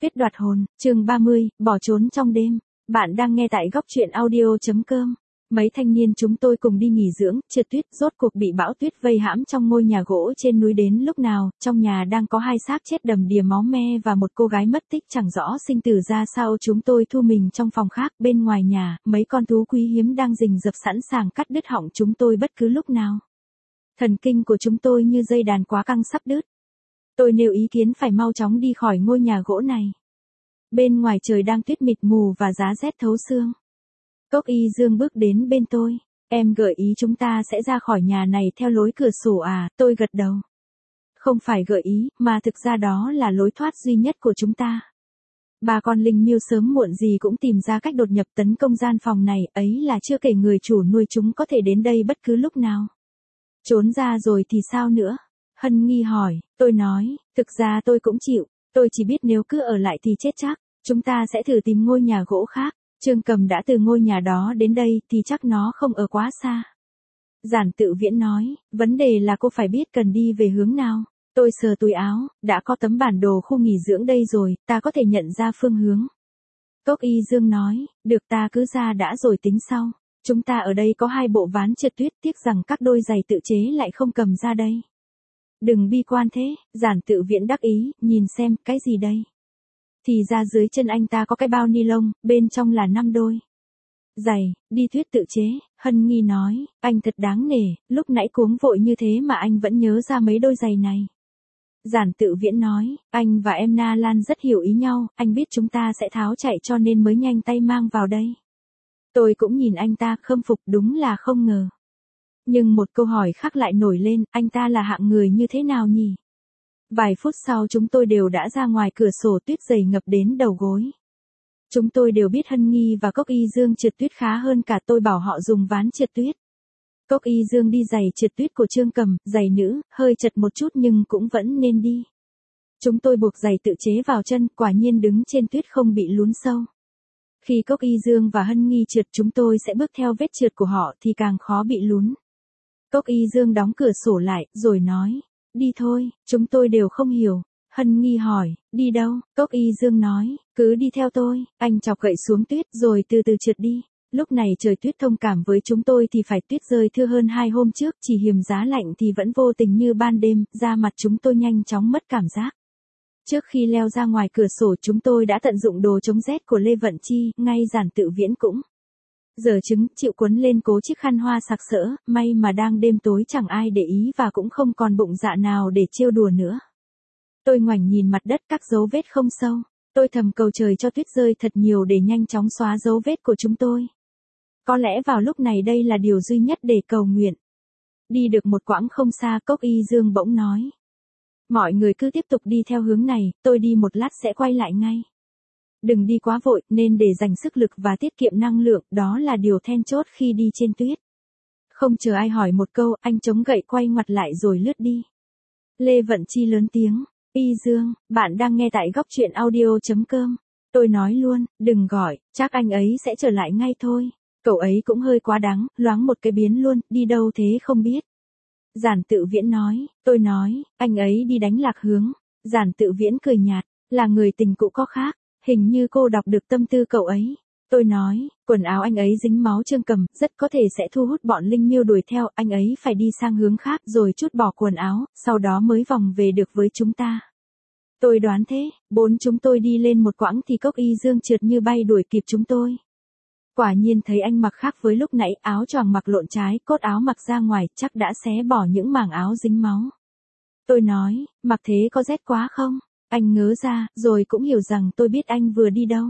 Kết đoạt hồn, chương 30, bỏ trốn trong đêm. Bạn đang nghe tại góc truyện audio.com. Mấy thanh niên chúng tôi cùng đi nghỉ dưỡng, trượt tuyết, rốt cuộc bị bão tuyết vây hãm trong ngôi nhà gỗ trên núi đến lúc nào, trong nhà đang có hai xác chết đầm đìa máu me và một cô gái mất tích chẳng rõ sinh tử ra sao. Chúng tôi thu mình trong phòng khác, bên ngoài nhà, mấy con thú quý hiếm đang rình rập sẵn sàng cắt đứt họng chúng tôi bất cứ lúc nào. Thần kinh của chúng tôi như dây đàn quá căng sắp đứt. Tôi nêu ý kiến phải mau chóng đi khỏi ngôi nhà gỗ này. Bên ngoài trời đang tuyết mịt mù và giá rét thấu xương. Cốc Y Dương bước đến bên tôi. Em gợi ý chúng ta sẽ ra khỏi nhà này theo lối cửa sổ à? Tôi gật đầu. Không phải gợi ý, mà thực ra đó là lối thoát duy nhất của chúng ta. Bà con linh miêu sớm muộn gì cũng tìm ra cách đột nhập tấn công gian phòng này, ấy là chưa kể người chủ nuôi chúng có thể đến đây bất cứ lúc nào. Trốn ra rồi thì sao nữa? Hân nghi hỏi. Tôi nói, thực ra tôi cũng chịu, tôi chỉ biết nếu cứ ở lại thì chết chắc. Chúng ta sẽ thử tìm ngôi nhà gỗ khác. Trương Cầm đã từ ngôi nhà đó đến đây thì chắc nó không ở quá xa. Giản Tự Viễn nói, vấn đề là cô phải biết cần đi về hướng nào. Tôi sờ túi áo, đã có tấm bản đồ khu nghỉ dưỡng đây rồi, ta có thể nhận ra phương hướng. Cốc Y Dương nói, được, ta cứ ra đã rồi tính sau. Chúng ta ở đây có 2 bộ ván trượt tuyết, tiếc rằng các đôi giày tự chế lại không cầm ra đây. Đừng bi quan thế, Giản Tự Viễn đắc ý, nhìn xem, cái gì đây? Thì ra dưới chân anh ta có cái bao ni lông, bên trong là 5 đôi giày, đi tuyết tự chế. Hân nghi nói, anh thật đáng nể, lúc nãy cuống vội như thế mà anh vẫn nhớ ra mấy đôi giày này. Giản Tự Viễn nói, anh và em Na Lan rất hiểu ý nhau, anh biết chúng ta sẽ tháo chạy cho nên mới nhanh tay mang vào đây. Tôi cũng nhìn anh ta khâm phục, đúng là không ngờ. Nhưng một câu hỏi khác lại nổi lên, anh ta là hạng người như thế nào nhỉ? Vài phút sau chúng tôi đều đã ra ngoài cửa sổ, tuyết dày ngập đến đầu gối. Chúng tôi đều biết Hân Nghi và Cốc Y Dương trượt tuyết khá hơn cả, tôi bảo họ dùng ván trượt tuyết. Cốc Y Dương đi giày trượt tuyết của Trương Cầm, giày nữ, hơi chật một chút nhưng cũng vẫn nên đi. Chúng tôi buộc giày tự chế vào chân, quả nhiên đứng trên tuyết không bị lún sâu. Khi Cốc Y Dương và Hân Nghi trượt, chúng tôi sẽ bước theo vết trượt của họ thì càng khó bị lún. Cốc Y Dương đóng cửa sổ lại, rồi nói, đi thôi. Chúng tôi đều không hiểu. Hân Nghi hỏi, đi đâu? Cốc Y Dương nói, cứ đi theo tôi. Anh chọc gậy xuống tuyết rồi từ từ trượt đi. Lúc này trời tuyết thông cảm với chúng tôi thì phải, tuyết rơi thưa hơn 2 hôm trước, chỉ hiềm giá lạnh thì vẫn vô tình như ban đêm, da mặt chúng tôi nhanh chóng mất cảm giác. Trước khi leo ra ngoài cửa sổ chúng tôi đã tận dụng đồ chống rét của Lê Vận Chi, ngay Giản Tự Viễn cũng giờ chứng chịu quấn lên cố chiếc khăn hoa sặc sỡ, may mà đang đêm tối chẳng ai để ý và cũng không còn bụng dạ nào để trêu đùa nữa. Tôi ngoảnh nhìn mặt đất, các dấu vết không sâu. Tôi thầm cầu trời cho tuyết rơi thật nhiều để nhanh chóng xóa dấu vết của chúng tôi. Có lẽ vào lúc này đây là điều duy nhất để cầu nguyện. Đi được một quãng không xa, Cốc Y Dương bỗng nói. Mọi người cứ tiếp tục đi theo hướng này, tôi đi một lát sẽ quay lại ngay. Đừng đi quá vội, nên để dành sức lực và tiết kiệm năng lượng, đó là điều then chốt khi đi trên tuyết. Không chờ ai hỏi một câu, anh chống gậy quay ngoặt lại rồi lướt đi. Lê Vận Chi lớn tiếng, Y Dương, bạn đang nghe tại góc truyện audio.com. Tôi nói luôn, đừng gọi, chắc anh ấy sẽ trở lại ngay thôi. Cậu ấy cũng hơi quá đáng, loáng một cái biến luôn, đi đâu thế không biết. Giản Tự Viễn nói, tôi nói, anh ấy đi đánh lạc hướng. Giản Tự Viễn cười nhạt, là người tình cũ có khác, hình như cô đọc được tâm tư cậu ấy. Tôi nói, quần áo anh ấy dính máu Trương Cầm, rất có thể sẽ thu hút bọn linh miêu đuổi theo, anh ấy phải đi sang hướng khác rồi trút bỏ quần áo, sau đó mới vòng về được với chúng ta. Tôi đoán thế, chúng tôi đi lên một quãng thì Cốc Y Dương trượt như bay đuổi kịp chúng tôi. Quả nhiên thấy anh mặc khác với lúc nãy, áo choàng mặc lộn trái, cốt áo mặc ra ngoài, chắc đã xé bỏ những mảng áo dính máu. Tôi nói, mặc thế có rét quá không? Anh ngớ ra, rồi cũng hiểu rằng tôi biết anh vừa đi đâu.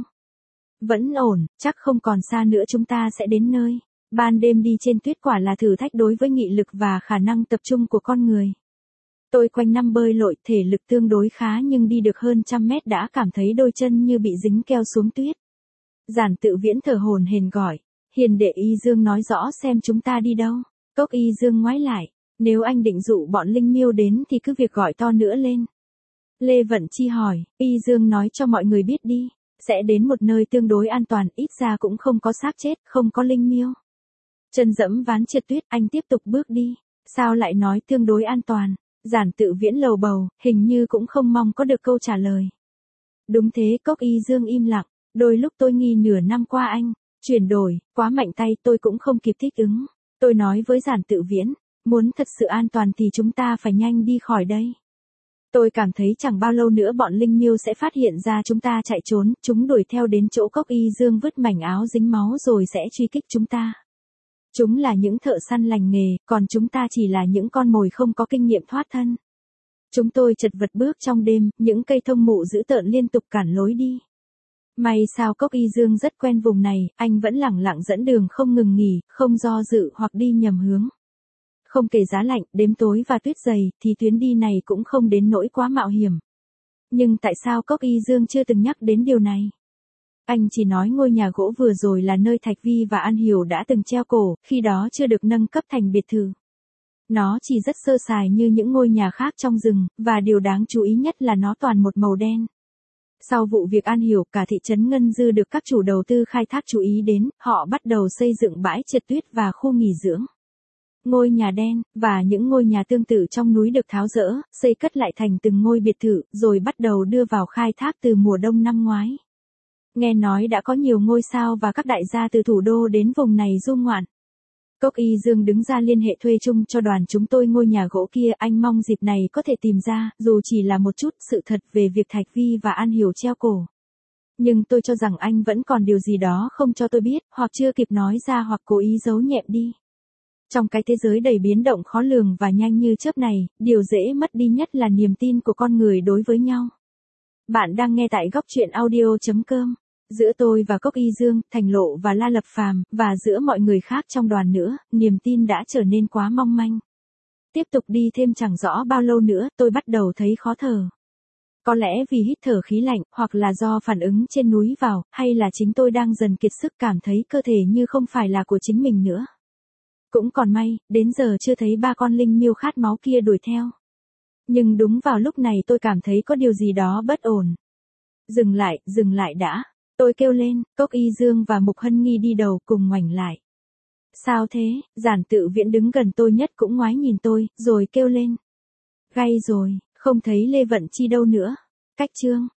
Vẫn ổn, chắc không còn xa nữa chúng ta sẽ đến nơi. Ban đêm đi trên tuyết quả là thử thách đối với nghị lực và khả năng tập trung của con người. Tôi quanh năm bơi lội, thể lực tương đối khá nhưng đi được hơn 100 mét đã cảm thấy đôi chân như bị dính keo xuống tuyết. Giản Tự Viễn thở hổn hển gọi, hiền đệ Y Dương nói rõ xem chúng ta đi đâu. Cốc Y Dương ngoái lại, nếu anh định dụ bọn linh miêu đến thì cứ việc gọi to nữa lên. Lê Vận Chi hỏi, Y Dương nói cho mọi người biết đi, sẽ đến một nơi tương đối an toàn, ít ra cũng không có xác chết, không có linh miêu. Chân dẫm ván trượt tuyết, anh tiếp tục bước đi. Sao lại nói tương đối an toàn? Giản Tự Viễn lầu bầu, hình như cũng không mong có được câu trả lời. Đúng thế, Cốc Y Dương im lặng. Đôi lúc tôi nghi nửa năm qua anh chuyển đổi, quá mạnh tay tôi cũng không kịp thích ứng. Tôi nói với Giản Tự Viễn, muốn thật sự an toàn thì chúng ta phải nhanh đi khỏi đây. Tôi cảm thấy chẳng bao lâu nữa bọn linh miêu sẽ phát hiện ra chúng ta chạy trốn, chúng đuổi theo đến chỗ Cốc Y Dương vứt mảnh áo dính máu rồi sẽ truy kích chúng ta. Chúng là những thợ săn lành nghề, còn chúng ta chỉ là những con mồi không có kinh nghiệm thoát thân. Chúng tôi chật vật bước trong đêm, những cây thông mụ dữ tợn liên tục cản lối đi. May sao Cốc Y Dương rất quen vùng này, anh vẫn lẳng lặng dẫn đường không ngừng nghỉ, không do dự hoặc đi nhầm hướng. Không kể giá lạnh, đêm tối và tuyết dày, thì chuyến đi này cũng không đến nỗi quá mạo hiểm. Nhưng tại sao Cốc Y Dương chưa từng nhắc đến điều này? Anh chỉ nói ngôi nhà gỗ vừa rồi là nơi Thạch Vi và An Hiểu đã từng treo cổ, khi đó chưa được nâng cấp thành biệt thự. Nó chỉ rất sơ sài như những ngôi nhà khác trong rừng, và điều đáng chú ý nhất là nó toàn một màu đen. Sau vụ việc An Hiểu, cả thị trấn Ngân Dư được các chủ đầu tư khai thác chú ý đến, họ bắt đầu xây dựng bãi trượt tuyết và khu nghỉ dưỡng. Ngôi nhà đen, và những ngôi nhà tương tự trong núi được tháo dỡ, xây cất lại thành từng ngôi biệt thự, rồi bắt đầu đưa vào khai thác từ mùa đông năm ngoái. Nghe nói đã có nhiều ngôi sao và các đại gia từ thủ đô đến vùng này du ngoạn. Cốc Y Dương đứng ra liên hệ thuê chung cho đoàn chúng tôi ngôi nhà gỗ kia, anh mong dịp này có thể tìm ra, dù chỉ là một chút, sự thật về việc Thạch Vi và An Hiểu treo cổ. Nhưng tôi cho rằng anh vẫn còn điều gì đó không cho tôi biết, hoặc chưa kịp nói ra hoặc cố ý giấu nhẹm đi. Trong cái thế giới đầy biến động khó lường và nhanh như chớp này, điều dễ mất đi nhất là niềm tin của con người đối với nhau. Bạn đang nghe tại góc truyện audio.com. Giữa tôi và Cốc Y Dương, Thành Lộ và La Lập Phàm, và giữa mọi người khác trong đoàn nữa, niềm tin đã trở nên quá mong manh. Tiếp tục đi thêm chẳng rõ bao lâu nữa, tôi bắt đầu thấy khó thở. Có lẽ vì hít thở khí lạnh, hoặc là do phản ứng trên núi vào, hay là chính tôi đang dần kiệt sức cảm thấy cơ thể như không phải là của chính mình nữa. Cũng còn may, đến giờ chưa thấy ba con linh miêu khát máu kia đuổi theo. Nhưng đúng vào lúc này tôi cảm thấy có điều gì đó bất ổn. Dừng lại đã. Tôi kêu lên, Cốc Y Dương và Mục Hân Nghi đi đầu cùng ngoảnh lại. Sao thế? Giản Tự Viễn đứng gần tôi nhất cũng ngoái nhìn tôi, rồi kêu lên. Gay rồi, không thấy Lê Vận Chi đâu nữa. Cách chương.